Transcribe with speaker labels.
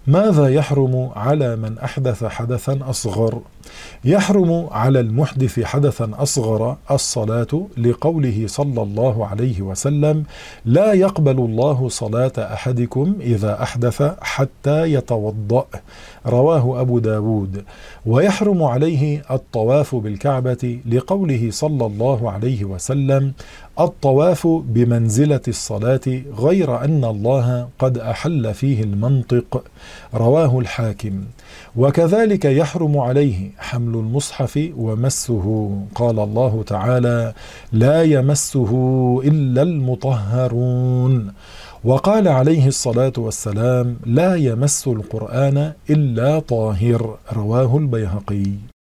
Speaker 1: ماذا يحرم على من أحدث حدثا أصغر؟ يحرم على المحدث حدثا أصغر الصلاة، لقوله صلى الله عليه وسلم: لا يقبل الله صلاة أحدكم إذا أحدث حتى يتوضأ، رواه أبو داود. ويحرم عليه الطواف بالكعبة، لقوله صلى الله عليه وسلم: الطواف بمنزلة الصلاة، غير أن الله قد أحل فيه المنطق، رواه الحاكم. وكذلك يحرم عليه حمل المصحف ومسه، قال الله تعالى: لا يمسه إلا المطهرون. وقال عليه الصلاة والسلام: لا يمس القرآن إلا طاهر، رواه البيهقي.